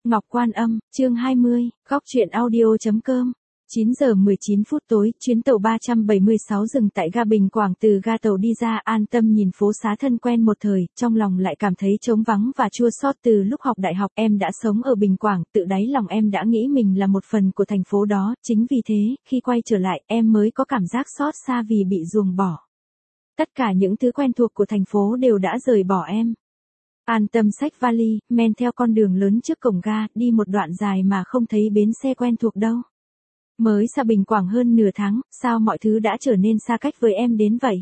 Ngọc Quan Âm, chương 20, góc truyện audio.com. 9 giờ 19 phút tối, chuyến tàu 376 dừng tại ga Bình Quảng. Từ ga tàu đi ra, An Tâm nhìn phố xá thân quen một thời, trong lòng lại cảm thấy trống vắng và chua xót. Từ lúc học đại học, em đã sống ở Bình Quảng, tự đáy lòng em đã nghĩ mình là một phần của thành phố đó, chính vì thế, khi quay trở lại, em mới có cảm giác xót xa vì bị ruồng bỏ. Tất cả những thứ quen thuộc của thành phố đều đã rời bỏ em. An Tâm xách vali, men theo con đường lớn trước cổng ga, đi một đoạn dài mà không thấy bến xe quen thuộc đâu. Mới xa Bình Quảng hơn nửa tháng, sao mọi thứ đã trở nên xa cách với em đến vậy?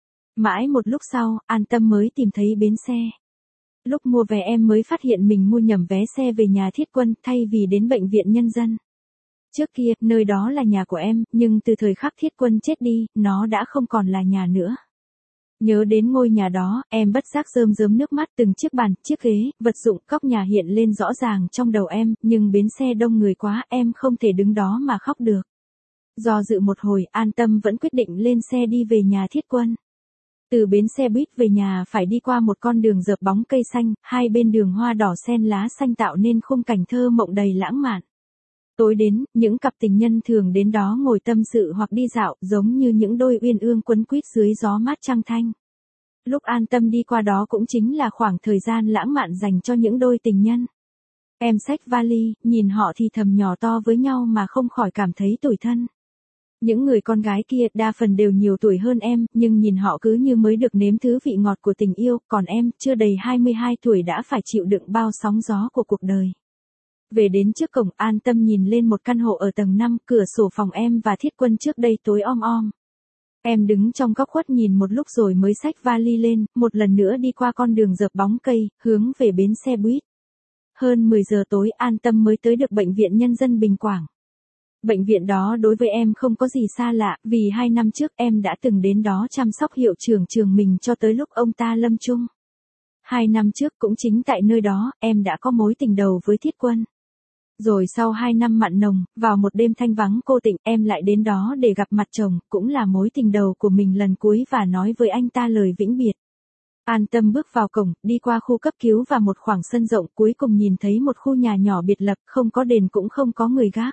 Mãi một lúc sau, An Tâm mới tìm thấy bến xe. Lúc mua vé em mới phát hiện mình mua nhầm vé xe về nhà Thiết Quân thay vì đến bệnh viện nhân dân. Trước kia, nơi đó là nhà của em, nhưng từ thời khắc Thiết Quân chết đi, nó đã không còn là nhà nữa. Nhớ đến ngôi nhà đó, em bất giác rơm rớm nước mắt. Từng chiếc bàn, chiếc ghế, vật dụng, góc nhà hiện lên rõ ràng trong đầu em, nhưng bến xe đông người quá, em không thể đứng đó mà khóc được. Do dự một hồi, An Tâm vẫn quyết định lên xe đi về nhà Thiết Quân. Từ bến xe buýt về nhà phải đi qua một con đường rợp bóng cây xanh, hai bên đường hoa đỏ xen lá xanh tạo nên khung cảnh thơ mộng đầy lãng mạn. Tối đến, những cặp tình nhân thường đến đó ngồi tâm sự hoặc đi dạo, giống như những đôi uyên ương quấn quýt dưới gió mát trăng thanh. Lúc An Tâm đi qua đó cũng chính là khoảng thời gian lãng mạn dành cho những đôi tình nhân. Em xách vali, nhìn họ thì thầm nhỏ to với nhau mà không khỏi cảm thấy tủi thân. Những người con gái kia đa phần đều nhiều tuổi hơn em, nhưng nhìn họ cứ như mới được nếm thứ vị ngọt của tình yêu, còn em, chưa đầy 22 tuổi đã phải chịu đựng bao sóng gió của cuộc đời. Về đến trước cổng, An Tâm nhìn lên một căn hộ ở tầng 5, cửa sổ phòng em và Thiết Quân trước đây tối om om. Em đứng trong góc khuất nhìn một lúc rồi mới xách vali lên, một lần nữa đi qua con đường rợp bóng cây, hướng về bến xe buýt. Hơn 10 giờ tối, An Tâm mới tới được bệnh viện nhân dân Bình Quảng. Bệnh viện đó đối với em không có gì xa lạ, vì 2 năm trước em đã từng đến đó chăm sóc hiệu trưởng trường mình cho tới lúc ông ta lâm chung. 2 năm trước cũng chính tại nơi đó, em đã có mối tình đầu với Thiết Quân. Rồi sau 2 năm mặn nồng, vào một đêm thanh vắng cô tịnh, em lại đến đó để gặp mặt chồng, cũng là mối tình đầu của mình lần cuối và nói với anh ta lời vĩnh biệt. An Tâm bước vào cổng, đi qua khu cấp cứu và một khoảng sân rộng, cuối cùng nhìn thấy một khu nhà nhỏ biệt lập, không có đèn cũng không có người gác.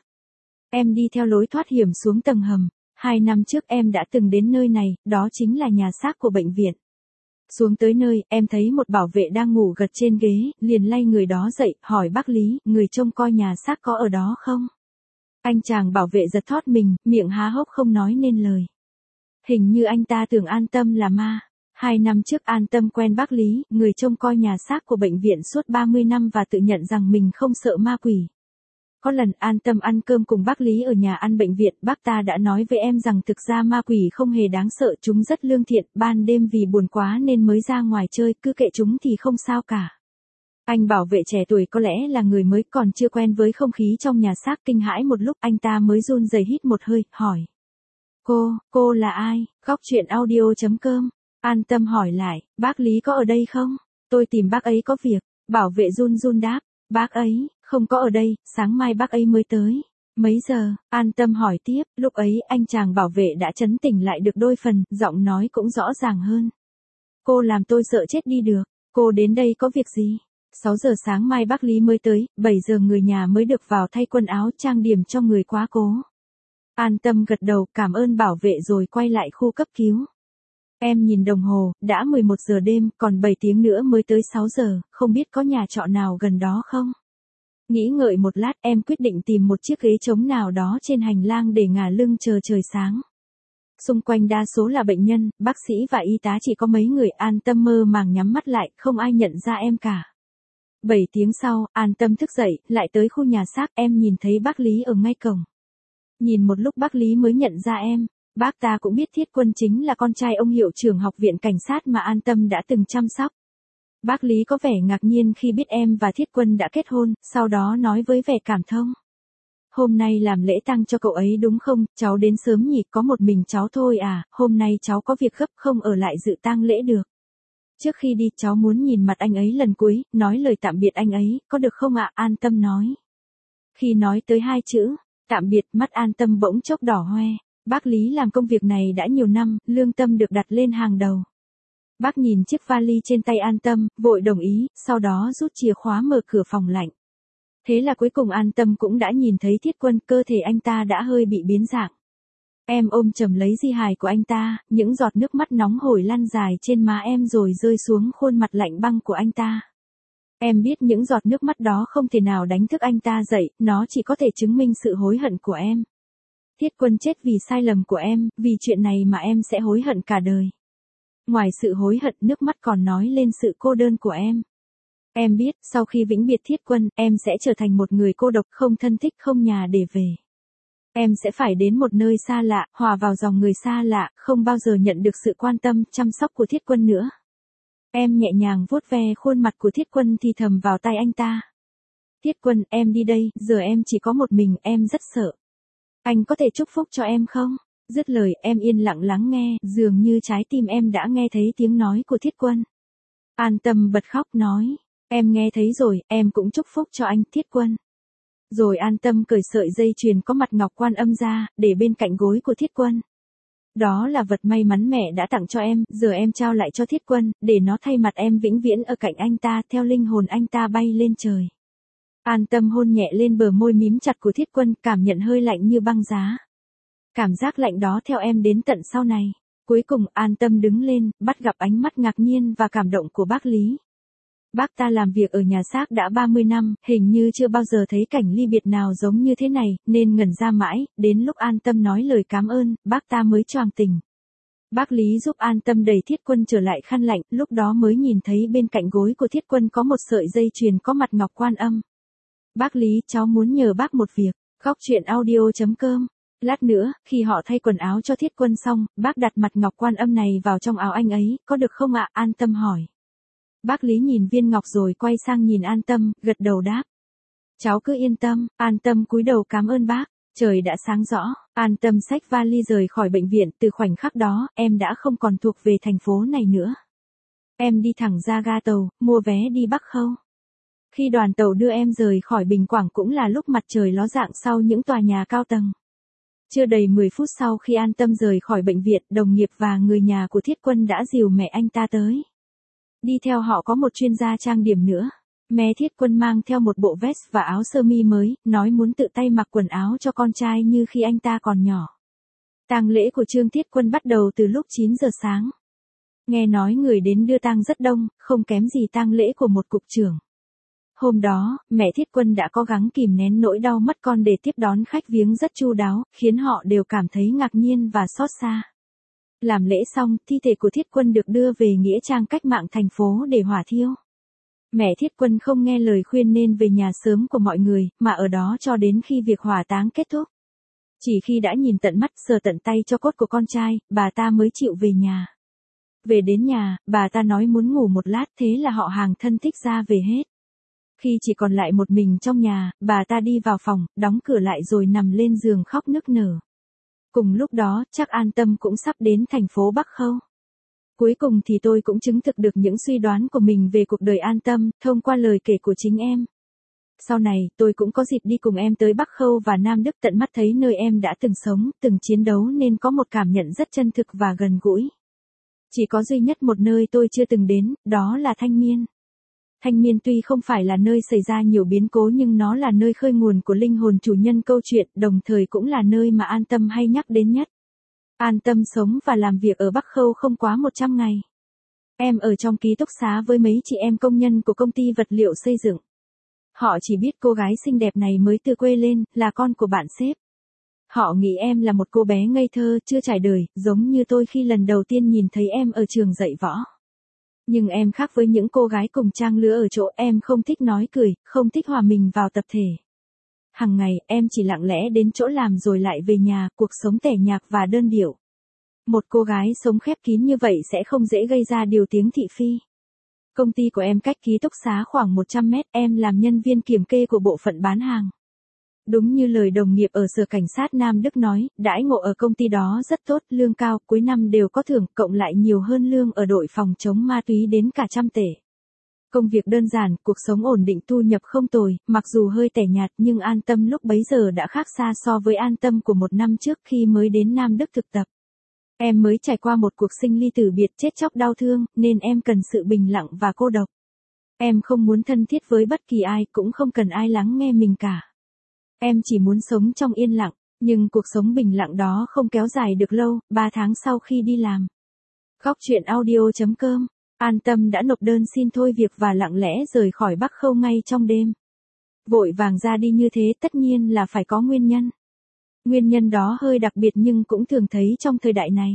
Em đi theo lối thoát hiểm xuống tầng hầm. 2 năm trước em đã từng đến nơi này, đó chính là nhà xác của bệnh viện. Xuống tới nơi, em thấy một bảo vệ đang ngủ gật trên ghế, liền lay người đó dậy, hỏi bác Lý, người trông coi nhà xác có ở đó không? Anh chàng bảo vệ giật thót mình, miệng há hốc không nói nên lời. Hình như anh ta tưởng An Tâm là ma. 2 năm trước An Tâm quen bác Lý, người trông coi nhà xác của bệnh viện suốt 30 năm và tự nhận rằng mình không sợ ma quỷ. Có lần An Tâm ăn cơm cùng bác Lý ở nhà ăn bệnh viện, bác ta đã nói với em rằng thực ra ma quỷ không hề đáng sợ, chúng rất lương thiện, ban đêm vì buồn quá nên mới ra ngoài chơi, cứ kệ chúng thì không sao cả. Anh bảo vệ trẻ tuổi có lẽ là người mới còn chưa quen với không khí trong nhà xác, kinh hãi một lúc anh ta mới run rẩy hít một hơi, hỏi. Cô là ai? Góc truyện audio.com. An Tâm hỏi lại, bác Lý có ở đây không? Tôi tìm bác ấy có việc. Bảo vệ run run đáp, bác ấy không có ở đây, sáng mai bác ấy mới tới. Mấy giờ? An Tâm hỏi tiếp, lúc ấy anh chàng bảo vệ đã trấn tỉnh lại được đôi phần, giọng nói cũng rõ ràng hơn. Cô làm tôi sợ chết đi được, cô đến đây có việc gì? 6 giờ sáng mai bác Lý mới tới, 7 giờ người nhà mới được vào thay quần áo trang điểm cho người quá cố. An Tâm gật đầu, cảm ơn bảo vệ rồi quay lại khu cấp cứu. Em nhìn đồng hồ, đã 11 giờ đêm, còn 7 tiếng nữa mới tới 6 giờ, không biết có nhà trọ nào gần đó không? Nghĩ ngợi một lát, em quyết định tìm một chiếc ghế trống nào đó trên hành lang để ngả lưng chờ trời sáng. Xung quanh đa số là bệnh nhân, bác sĩ và y tá, chỉ có mấy người. An Tâm mơ màng nhắm mắt lại, không ai nhận ra em cả. 7 tiếng sau, An Tâm thức dậy, lại tới khu nhà xác, em nhìn thấy bác Lý ở ngay cổng. Nhìn một lúc bác Lý mới nhận ra em. Bác ta cũng biết Thiết Quân chính là con trai ông hiệu trưởng học viện cảnh sát mà An Tâm đã từng chăm sóc. Bác Lý có vẻ ngạc nhiên khi biết em và Thiết Quân đã kết hôn, sau đó nói với vẻ cảm thông. Hôm nay làm lễ tang cho cậu ấy đúng không, cháu đến sớm nhỉ, có một mình cháu thôi à, hôm nay cháu có việc gấp không ở lại dự tang lễ được. Trước khi đi cháu muốn nhìn mặt anh ấy lần cuối, nói lời tạm biệt anh ấy, có được không ạ? An Tâm nói. Khi nói tới 2 chữ, tạm biệt, mắt An Tâm bỗng chốc đỏ hoe. Bác Lý làm công việc này đã nhiều năm, lương tâm được đặt lên hàng đầu. Bác nhìn chiếc vali trên tay An Tâm, vội đồng ý, sau đó rút chìa khóa mở cửa phòng lạnh. Thế là cuối cùng An Tâm cũng đã nhìn thấy Thiết Quân, cơ thể anh ta đã hơi bị biến dạng. Em ôm chầm lấy di hài của anh ta, những giọt nước mắt nóng hổi lăn dài trên má em rồi rơi xuống khuôn mặt lạnh băng của anh ta. Em biết những giọt nước mắt đó không thể nào đánh thức anh ta dậy, nó chỉ có thể chứng minh sự hối hận của em. Thiết Quân chết vì sai lầm của em, vì chuyện này mà em sẽ hối hận cả đời. Ngoài sự hối hận, nước mắt còn nói lên sự cô đơn của em. Em biết, sau khi vĩnh biệt Thiết Quân, em sẽ trở thành một người cô độc, không thân thích, không nhà để về. Em sẽ phải đến một nơi xa lạ, hòa vào dòng người xa lạ, không bao giờ nhận được sự quan tâm, chăm sóc của Thiết Quân nữa. Em nhẹ nhàng vuốt ve khuôn mặt của Thiết Quân thì thầm vào tai anh ta. Thiết Quân, em đi đây, giờ em chỉ có một mình, em rất sợ. Anh có thể chúc phúc cho em không? Dứt lời, em yên lặng lắng nghe, dường như trái tim em đã nghe thấy tiếng nói của Thiết Quân. An Tâm bật khóc nói, em nghe thấy rồi, em cũng chúc phúc cho anh, Thiết Quân. Rồi An Tâm cởi sợi dây chuyền có mặt ngọc Quan Âm ra, để bên cạnh gối của Thiết Quân. Đó là vật may mắn mẹ đã tặng cho em, giờ em trao lại cho Thiết Quân, để nó thay mặt em vĩnh viễn ở cạnh anh ta, theo linh hồn anh ta bay lên trời. An Tâm hôn nhẹ lên bờ môi mím chặt của Thiết Quân, cảm nhận hơi lạnh như băng giá. Cảm giác lạnh đó theo em đến tận sau này. Cuối cùng An Tâm đứng lên, bắt gặp ánh mắt ngạc nhiên và cảm động của bác Lý. Bác ta làm việc ở nhà xác đã 30 năm, hình như chưa bao giờ thấy cảnh ly biệt nào giống như thế này, nên ngẩn ra mãi, đến lúc An Tâm nói lời cảm ơn, bác ta mới choàng tỉnh. Bác Lý giúp An Tâm đẩy Thiết Quân trở lại khăn lạnh, lúc đó mới nhìn thấy bên cạnh gối của Thiết Quân có một sợi dây chuyền có mặt ngọc Quan Âm. Bác Lý, cháu muốn nhờ bác một việc. Khóc chuyện audio.com. Lát nữa, khi họ thay quần áo cho Thiết Quân xong, bác đặt mặt ngọc Quan Âm này vào trong áo anh ấy, có được không ạ? An Tâm hỏi. Bác Lý nhìn viên ngọc rồi quay sang nhìn An Tâm, gật đầu đáp. Cháu cứ yên tâm. An Tâm cúi đầu cảm ơn bác. Trời đã sáng rõ, An Tâm xách vali rời khỏi bệnh viện, từ khoảnh khắc đó, em đã không còn thuộc về thành phố này nữa. Em đi thẳng ra ga tàu, mua vé đi Bắc Khâu. Khi đoàn tàu đưa em rời khỏi Bình Quảng cũng là lúc mặt trời ló dạng sau những tòa nhà cao tầng. Chưa đầy 10 phút sau khi An Tâm rời khỏi bệnh viện, đồng nghiệp và người nhà của Thiết Quân đã dìu mẹ anh ta tới. Đi theo họ có một chuyên gia trang điểm nữa. Mẹ Thiết Quân mang theo một bộ vest và áo sơ mi mới, nói muốn tự tay mặc quần áo cho con trai như khi anh ta còn nhỏ. Tang lễ của Trương Thiết Quân bắt đầu từ lúc 9 giờ sáng. Nghe nói người đến đưa tang rất đông, không kém gì tang lễ của một cục trưởng. Hôm đó, mẹ Thiết Quân đã cố gắng kìm nén nỗi đau mất con để tiếp đón khách viếng rất chu đáo, khiến họ đều cảm thấy ngạc nhiên và xót xa. Làm lễ xong, thi thể của Thiết Quân được đưa về nghĩa trang cách mạng thành phố để hỏa thiêu. Mẹ Thiết Quân không nghe lời khuyên nên về nhà sớm của mọi người, mà ở đó cho đến khi việc hỏa táng kết thúc. Chỉ khi đã nhìn tận mắt, sờ tận tay cho cốt của con trai, bà ta mới chịu về nhà. Về đến nhà, bà ta nói muốn ngủ một lát, thế là họ hàng thân thích ra về hết. Khi chỉ còn lại một mình trong nhà, bà ta đi vào phòng, đóng cửa lại rồi nằm lên giường khóc nức nở. Cùng lúc đó, chắc An Tâm cũng sắp đến thành phố Bắc Khâu. Cuối cùng thì tôi cũng chứng thực được những suy đoán của mình về cuộc đời An Tâm, thông qua lời kể của chính em. Sau này, tôi cũng có dịp đi cùng em tới Bắc Khâu và Nam Đức, tận mắt thấy nơi em đã từng sống, từng chiến đấu nên có một cảm nhận rất chân thực và gần gũi. Chỉ có duy nhất một nơi tôi chưa từng đến, đó là Thanh Miên. Thanh Miên tuy không phải là nơi xảy ra nhiều biến cố nhưng nó là nơi khơi nguồn của linh hồn chủ nhân câu chuyện, đồng thời cũng là nơi mà An Tâm hay nhắc đến nhất. An Tâm sống và làm việc ở Bắc Khâu không quá 100 ngày. Em ở trong ký túc xá với mấy chị em công nhân của công ty vật liệu xây dựng. Họ chỉ biết cô gái xinh đẹp này mới từ quê lên, là con của bạn sếp. Họ nghĩ em là một cô bé ngây thơ, chưa trải đời, giống như tôi khi lần đầu tiên nhìn thấy em ở trường dạy võ. Nhưng em khác với những cô gái cùng trang lứa ở chỗ em không thích nói cười, không thích hòa mình vào tập thể. Hằng ngày, em chỉ lặng lẽ đến chỗ làm rồi lại về nhà, cuộc sống tẻ nhạt và đơn điệu. Một cô gái sống khép kín như vậy sẽ không dễ gây ra điều tiếng thị phi. Công ty của em cách ký túc xá khoảng 100 mét, em làm nhân viên kiểm kê của bộ phận bán hàng. Đúng như lời đồng nghiệp ở Sở Cảnh sát Nam Đức nói, đãi ngộ ở công ty đó rất tốt, lương cao, cuối năm đều có thưởng, cộng lại nhiều hơn lương ở đội phòng chống ma túy đến cả 100 tể. Công việc đơn giản, cuộc sống ổn định, thu nhập không tồi, mặc dù hơi tẻ nhạt nhưng An Tâm lúc bấy giờ đã khác xa so với An Tâm của một năm trước khi mới đến Nam Đức thực tập. Em mới trải qua một cuộc sinh ly tử biệt chết chóc đau thương, nên em cần sự bình lặng và cô độc. Em không muốn thân thiết với bất kỳ ai, cũng không cần ai lắng nghe mình cả. Em chỉ muốn sống trong yên lặng, nhưng cuộc sống bình lặng đó không kéo dài được lâu, 3 tháng sau khi đi làm. Góc truyện audio.com, An Tâm đã nộp đơn xin thôi việc và lặng lẽ rời khỏi Bắc Khâu ngay trong đêm. Vội vàng ra đi như thế tất nhiên là phải có nguyên nhân. Nguyên nhân đó hơi đặc biệt nhưng cũng thường thấy trong thời đại này.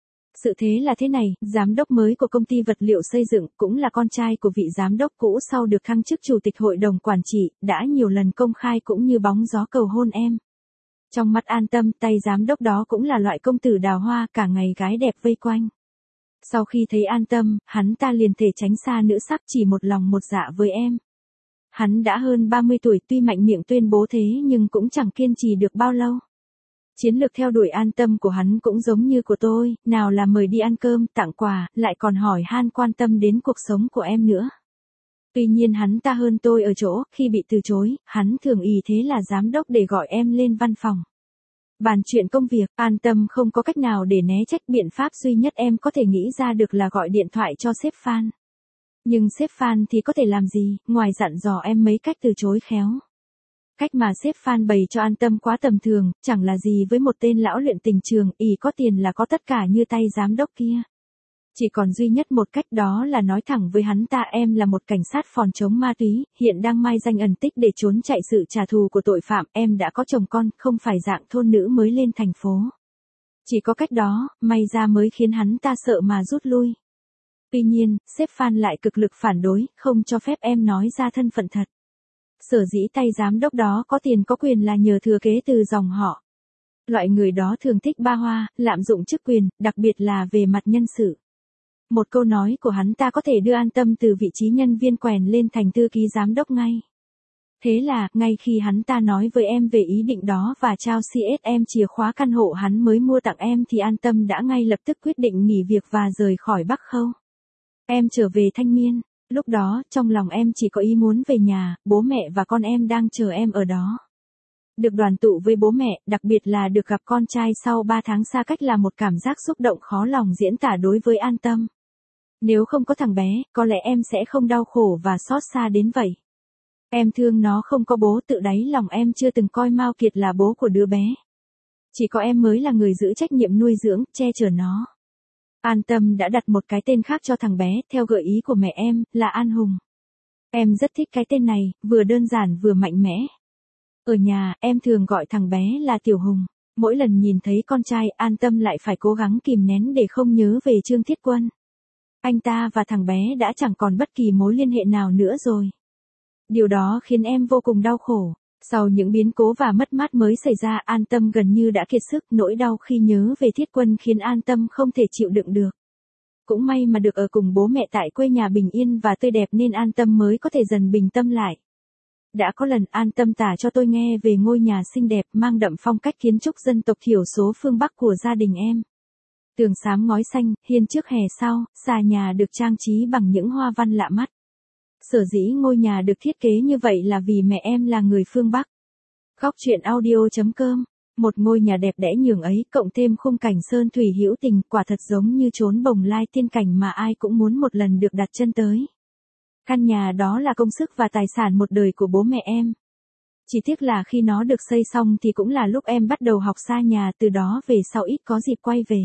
Sự thế là thế này, giám đốc mới của công ty vật liệu xây dựng cũng là con trai của vị giám đốc cũ sau được thăng chức chủ tịch hội đồng quản trị, đã nhiều lần công khai cũng như bóng gió cầu hôn em. Trong mắt An Tâm, tay giám đốc đó cũng là loại công tử đào hoa, cả ngày gái đẹp vây quanh. Sau khi thấy An Tâm, hắn ta liền thể tránh xa nữ sắc, chỉ một lòng một dạ với em. Hắn đã hơn 30 tuổi, tuy mạnh miệng tuyên bố thế nhưng cũng chẳng kiên trì được bao lâu. Chiến lược theo đuổi An Tâm của hắn cũng giống như của tôi, nào là mời đi ăn cơm, tặng quà, lại còn hỏi han quan tâm đến cuộc sống của em nữa. Tuy nhiên hắn ta hơn tôi ở chỗ, khi bị từ chối, hắn thường ý thế là giám đốc để gọi em lên văn phòng. Bàn chuyện công việc, An Tâm không có cách nào để né trách, biện pháp duy nhất em có thể nghĩ ra được là gọi điện thoại cho sếp Phan. Nhưng sếp Phan thì có thể làm gì, ngoài dặn dò em mấy cách từ chối khéo. Cách mà sếp Phan bày cho An Tâm quá tầm thường, chẳng là gì với một tên lão luyện tình trường, ỷ có tiền là có tất cả như tay giám đốc kia. Chỉ còn duy nhất một cách, đó là nói thẳng với hắn ta em là một cảnh sát phòng chống ma túy, hiện đang mai danh ẩn tích để trốn chạy sự trả thù của tội phạm, em đã có chồng con, không phải dạng thôn nữ mới lên thành phố. Chỉ có cách đó, may ra mới khiến hắn ta sợ mà rút lui. Tuy nhiên, sếp Phan lại cực lực phản đối, không cho phép em nói ra thân phận thật. Sở dĩ tay giám đốc đó có tiền có quyền là nhờ thừa kế từ dòng họ. Loại người đó thường thích ba hoa, lạm dụng chức quyền, đặc biệt là về mặt nhân sự. Một câu nói của hắn ta có thể đưa An Tâm từ vị trí nhân viên quèn lên thành thư ký giám đốc ngay. Thế là, ngay khi hắn ta nói với em về ý định đó và trao CSM chìa khóa căn hộ hắn mới mua tặng em thì An Tâm đã ngay lập tức quyết định nghỉ việc và rời khỏi Bắc Khâu. Em trở về Thanh Miên. Lúc đó, trong lòng em chỉ có ý muốn về nhà, bố mẹ và con em đang chờ em ở đó. Được đoàn tụ với bố mẹ, đặc biệt là được gặp con trai sau 3 tháng xa cách là một cảm giác xúc động khó lòng diễn tả đối với An Tâm. Nếu không có thằng bé, có lẽ em sẽ không đau khổ và xót xa đến vậy. Em thương nó không có bố, tự đáy lòng em chưa từng coi Mao Kiệt là bố của đứa bé. Chỉ có em mới là người giữ trách nhiệm nuôi dưỡng, che chở nó. An Tâm đã đặt một cái tên khác cho thằng bé, theo gợi ý của mẹ em, là An Hùng. Em rất thích cái tên này, vừa đơn giản vừa mạnh mẽ. Ở nhà, em thường gọi thằng bé là Tiểu Hùng. Mỗi lần nhìn thấy con trai, An Tâm lại phải cố gắng kìm nén để không nhớ về Trương Thiết Quân. Anh ta và thằng bé đã chẳng còn bất kỳ mối liên hệ nào nữa rồi. Điều đó khiến em vô cùng đau khổ. Sau những biến cố và mất mát mới xảy ra, An Tâm gần như đã kiệt sức, nỗi đau khi nhớ về Thiết Quân khiến An Tâm không thể chịu đựng được. Cũng may mà được ở cùng bố mẹ tại quê nhà bình yên và tươi đẹp nên An Tâm mới có thể dần bình tâm lại. Đã có lần An Tâm tả cho tôi nghe về ngôi nhà xinh đẹp mang đậm phong cách kiến trúc dân tộc thiểu số phương Bắc của gia đình em. Tường xám ngói xanh, hiên trước hè sau, xà nhà được trang trí bằng những hoa văn lạ mắt. Sở dĩ ngôi nhà được thiết kế như vậy là vì mẹ em là người phương Bắc. Góc truyện audio.com, một ngôi nhà đẹp đẽ nhường ấy cộng thêm khung cảnh sơn thủy hữu tình, quả thật giống như chốn bồng lai tiên cảnh mà ai cũng muốn một lần được đặt chân tới. Căn nhà đó là công sức và tài sản một đời của bố mẹ em. Chỉ tiếc là khi nó được xây xong thì cũng là lúc em bắt đầu học xa nhà, từ đó về sau ít có dịp quay về.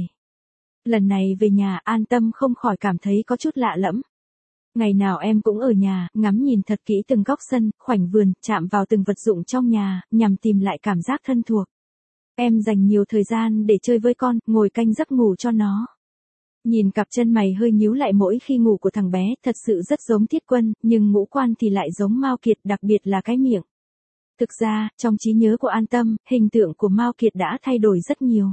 Lần này về nhà, An Tâm không khỏi cảm thấy có chút lạ lẫm. Ngày nào em cũng ở nhà, ngắm nhìn thật kỹ từng góc sân, khoảnh vườn, chạm vào từng vật dụng trong nhà, nhằm tìm lại cảm giác thân thuộc. Em dành nhiều thời gian để chơi với con, ngồi canh giấc ngủ cho nó. Nhìn cặp chân mày hơi nhíu lại mỗi khi ngủ của thằng bé, thật sự rất giống Thiết Quân, nhưng ngũ quan thì lại giống Mao Kiệt, đặc biệt là cái miệng. Thực ra, trong trí nhớ của An Tâm, hình tượng của Mao Kiệt đã thay đổi rất nhiều.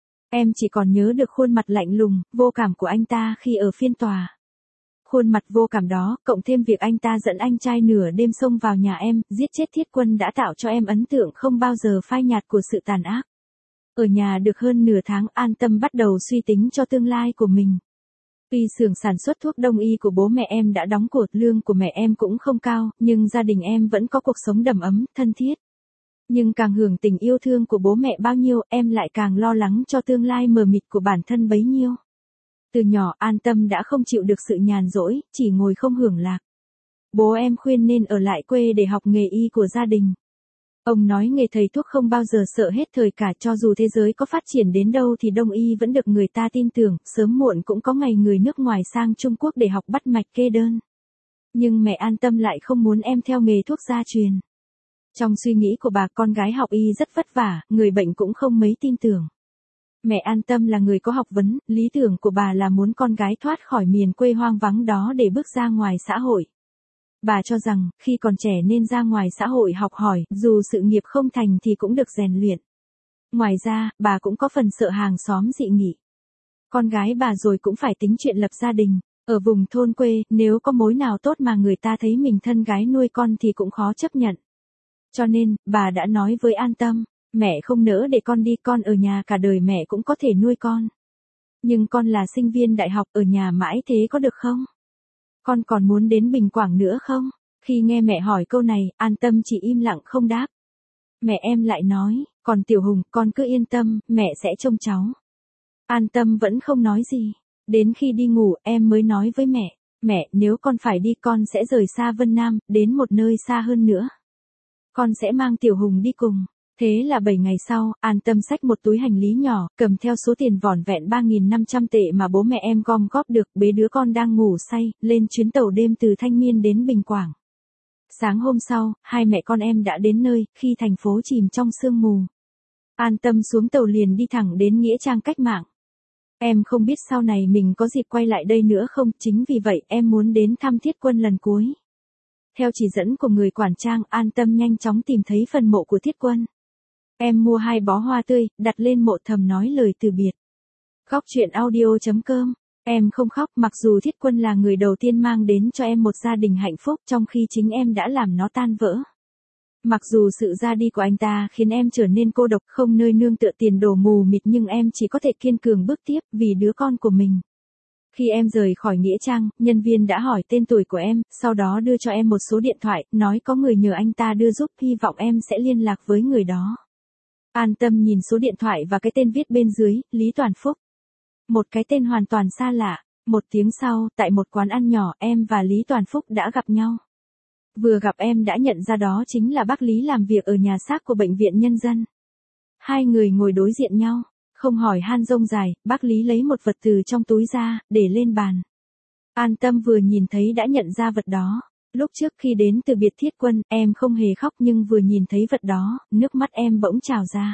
Em chỉ còn nhớ được khuôn mặt lạnh lùng, vô cảm của anh ta khi ở phiên tòa. Khuôn mặt vô cảm đó, cộng thêm việc anh ta dẫn anh trai nửa đêm xông vào nhà em, giết chết Thiết Quân đã tạo cho em ấn tượng không bao giờ phai nhạt của sự tàn ác. Ở nhà được hơn nửa tháng, An Tâm bắt đầu suy tính cho tương lai của mình. Tuy xưởng sản xuất thuốc đông y của bố mẹ em đã đóng cửa, lương của mẹ em cũng không cao, nhưng gia đình em vẫn có cuộc sống đầm ấm, thân thiết. Nhưng càng hưởng tình yêu thương của bố mẹ bao nhiêu, em lại càng lo lắng cho tương lai mờ mịt của bản thân bấy nhiêu. Từ nhỏ An Tâm đã không chịu được sự nhàn rỗi, chỉ ngồi không hưởng lạc. Bố em khuyên nên ở lại quê để học nghề y của gia đình. Ông nói nghề thầy thuốc không bao giờ sợ hết thời cả, cho dù thế giới có phát triển đến đâu thì đông y vẫn được người ta tin tưởng, sớm muộn cũng có ngày người nước ngoài sang Trung Quốc để học bắt mạch kê đơn. Nhưng mẹ An Tâm lại không muốn em theo nghề thuốc gia truyền. Trong suy nghĩ của bà, con gái học y rất vất vả, người bệnh cũng không mấy tin tưởng. Mẹ An Tâm là người có học vấn, lý tưởng của bà là muốn con gái thoát khỏi miền quê hoang vắng đó để bước ra ngoài xã hội. Bà cho rằng, khi còn trẻ nên ra ngoài xã hội học hỏi, dù sự nghiệp không thành thì cũng được rèn luyện. Ngoài ra, bà cũng có phần sợ hàng xóm dị nghị. Con gái bà rồi cũng phải tính chuyện lập gia đình. Ở vùng thôn quê, nếu có mối nào tốt mà người ta thấy mình thân gái nuôi con thì cũng khó chấp nhận. Cho nên, bà đã nói với An Tâm, mẹ không nỡ để con đi, con ở nhà cả đời mẹ cũng có thể nuôi con. Nhưng con là sinh viên đại học, ở nhà mãi thế có được không? Con còn muốn đến Bình Quảng nữa không? Khi nghe mẹ hỏi câu này, An Tâm chỉ im lặng không đáp. Mẹ em lại nói, còn Tiểu Hùng, con cứ yên tâm, mẹ sẽ trông cháu. An Tâm vẫn không nói gì. Đến khi đi ngủ, em mới nói với mẹ, nếu con phải đi con sẽ rời xa Vân Nam, đến một nơi xa hơn nữa. Con sẽ mang Tiểu Hùng đi cùng. Thế là 7 ngày sau, An Tâm xách một túi hành lý nhỏ, cầm theo số tiền vỏn vẹn 3.500 tệ mà bố mẹ em gom góp được, bế đứa con đang ngủ say, lên chuyến tàu đêm từ Thanh Miên đến Bình Quảng. Sáng hôm sau, hai mẹ con em đã đến nơi, khi thành phố chìm trong sương mù. An Tâm xuống tàu liền đi thẳng đến Nghĩa Trang Cách Mạng. Em không biết sau này mình có dịp quay lại đây nữa không, chính vì vậy em muốn đến thăm Thiết Quân lần cuối. Theo chỉ dẫn của người quản trang, An Tâm nhanh chóng tìm thấy phần mộ của Thiết Quân. Em mua 2 bó hoa tươi, đặt lên mộ thầm nói lời từ biệt. Góc truyện audio.com. Em không khóc, mặc dù Thiết Quân là người đầu tiên mang đến cho em một gia đình hạnh phúc, trong khi chính em đã làm nó tan vỡ. Mặc dù sự ra đi của anh ta khiến em trở nên cô độc, không nơi nương tựa, tiền đồ mù mịt, nhưng em chỉ có thể kiên cường bước tiếp, vì đứa con của mình. Khi em rời khỏi Nghĩa Trang, nhân viên đã hỏi tên tuổi của em, sau đó đưa cho em một số điện thoại, nói có người nhờ anh ta đưa giúp, hy vọng em sẽ liên lạc với người đó. An Tâm nhìn số điện thoại và cái tên viết bên dưới, Lý Toàn Phúc. Một cái tên hoàn toàn xa lạ. Một tiếng sau, tại một quán ăn nhỏ, em và Lý Toàn Phúc đã gặp nhau. Vừa gặp em đã nhận ra đó chính là bác Lý làm việc ở nhà xác của Bệnh viện Nhân dân. Hai người ngồi đối diện nhau, không hỏi han rông dài, bác Lý lấy một vật từ trong túi ra, để lên bàn. An Tâm vừa nhìn thấy đã nhận ra vật đó. Lúc trước khi đến từ biệt Thiết Quân, em không hề khóc, nhưng vừa nhìn thấy vật đó, nước mắt em bỗng trào ra.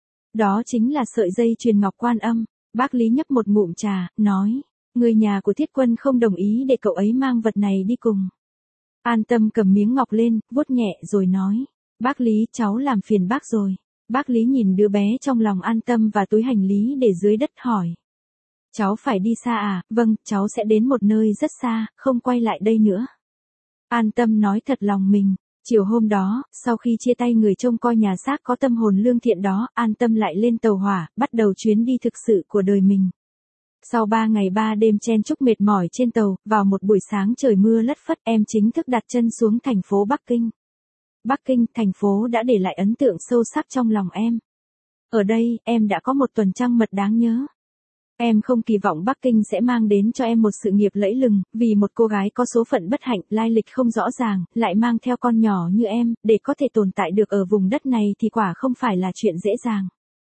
Đó chính là sợi dây chuyền ngọc Quan Âm. Bác Lý nhấp một ngụm trà, nói, người nhà của Thiết Quân không đồng ý để cậu ấy mang vật này đi cùng. An Tâm cầm miếng ngọc lên, vuốt nhẹ rồi nói, bác Lý, cháu làm phiền bác rồi. Bác Lý nhìn đứa bé trong lòng An Tâm và túi hành lý để dưới đất hỏi. Cháu phải đi xa à? Vâng, cháu sẽ đến một nơi rất xa, không quay lại đây nữa. An Tâm nói thật lòng mình. Chiều hôm đó, sau khi chia tay người trông coi nhà xác có tâm hồn lương thiện đó, An Tâm lại lên tàu hỏa, bắt đầu chuyến đi thực sự của đời mình. Sau 3 ngày 3 đêm chen chúc mệt mỏi trên tàu, vào một buổi sáng trời mưa lất phất, em chính thức đặt chân xuống thành phố Bắc Kinh. Bắc Kinh, thành phố đã để lại ấn tượng sâu sắc trong lòng em. Ở đây, em đã có một tuần trăng mật đáng nhớ. Em không kỳ vọng Bắc Kinh sẽ mang đến cho em một sự nghiệp lẫy lừng, vì một cô gái có số phận bất hạnh, lai lịch không rõ ràng, lại mang theo con nhỏ như em, để có thể tồn tại được ở vùng đất này thì quả không phải là chuyện dễ dàng.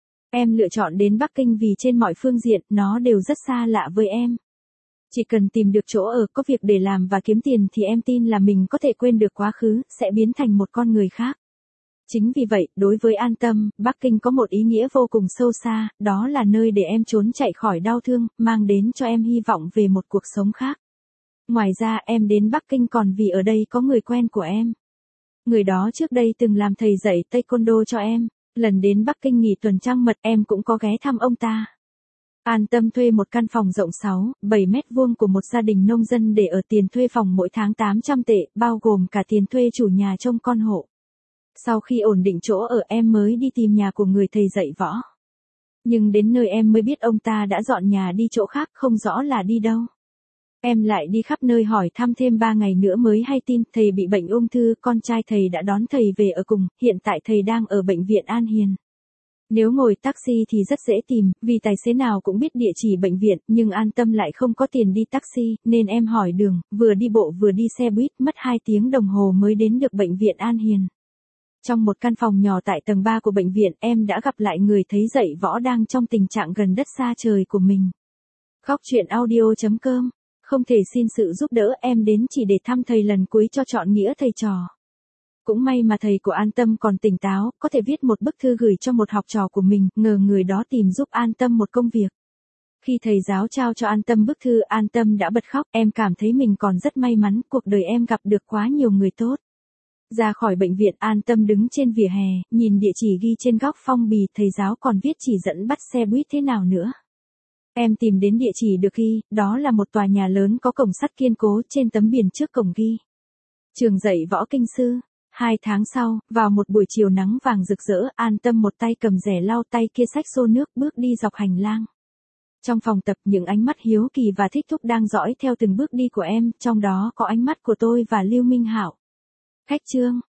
Em lựa chọn đến Bắc Kinh vì trên mọi phương diện, nó đều rất xa lạ với em. Chỉ cần tìm được chỗ ở, có việc để làm và kiếm tiền thì em tin là mình có thể quên được quá khứ, sẽ biến thành một con người khác. Chính vì vậy, đối với An Tâm, Bắc Kinh có một ý nghĩa vô cùng sâu xa, đó là nơi để em trốn chạy khỏi đau thương, mang đến cho em hy vọng về một cuộc sống khác. Ngoài ra, em đến Bắc Kinh còn vì ở đây có người quen của em. Người đó trước đây từng làm thầy dạy taekwondo cho em. Lần đến Bắc Kinh nghỉ tuần trăng mật, em cũng có ghé thăm ông ta. An Tâm thuê một căn phòng rộng 6-7 mét vuông của một gia đình nông dân để ở, tiền thuê phòng mỗi tháng 800 tệ, bao gồm cả tiền thuê chủ nhà trông con hộ. Sau khi ổn định chỗ ở, em mới đi tìm nhà của người thầy dạy võ. Nhưng đến nơi em mới biết ông ta đã dọn nhà đi chỗ khác, không rõ là đi đâu. Em lại đi khắp nơi hỏi thăm, thêm 3 ngày nữa mới hay tin thầy bị bệnh ung thư, con trai thầy đã đón thầy về ở cùng, hiện tại thầy đang ở bệnh viện An Hiền. Nếu ngồi taxi thì rất dễ tìm, vì tài xế nào cũng biết địa chỉ bệnh viện, nhưng An Tâm lại không có tiền đi taxi, nên em hỏi đường, vừa đi bộ vừa đi xe buýt, mất 2 tiếng đồng hồ mới đến được bệnh viện An Hiền. Trong một căn phòng nhỏ tại tầng 3 của bệnh viện, em đã gặp lại người thấy dậy võ đang trong tình trạng gần đất xa trời của mình. Khóc chuyện audio.com. Không thể xin sự giúp đỡ, em đến chỉ để thăm thầy lần cuối cho trọn nghĩa thầy trò. Cũng may mà thầy của An Tâm còn tỉnh táo, có thể viết một bức thư gửi cho một học trò của mình, ngờ người đó tìm giúp An Tâm một công việc. Khi thầy giáo trao cho An Tâm bức thư, An Tâm đã bật khóc, em cảm thấy mình còn rất may mắn, cuộc đời em gặp được quá nhiều người tốt. Ra khỏi bệnh viện, An Tâm đứng trên vỉa hè, nhìn địa chỉ ghi trên góc phong bì, thầy giáo còn viết chỉ dẫn bắt xe buýt thế nào nữa. Em tìm đến địa chỉ được ghi, đó là một tòa nhà lớn có cổng sắt kiên cố, trên tấm biển trước cổng ghi trường dạy võ kinh sư. 2 tháng sau, vào một buổi chiều nắng vàng rực rỡ, An Tâm một tay cầm rẻ lau, tay kia xách xô nước, bước đi dọc hành lang. Trong phòng tập, những ánh mắt hiếu kỳ và thích thú đang dõi theo từng bước đi của em, trong đó có ánh mắt của tôi và Lưu Minh Hạo. Khách Trương.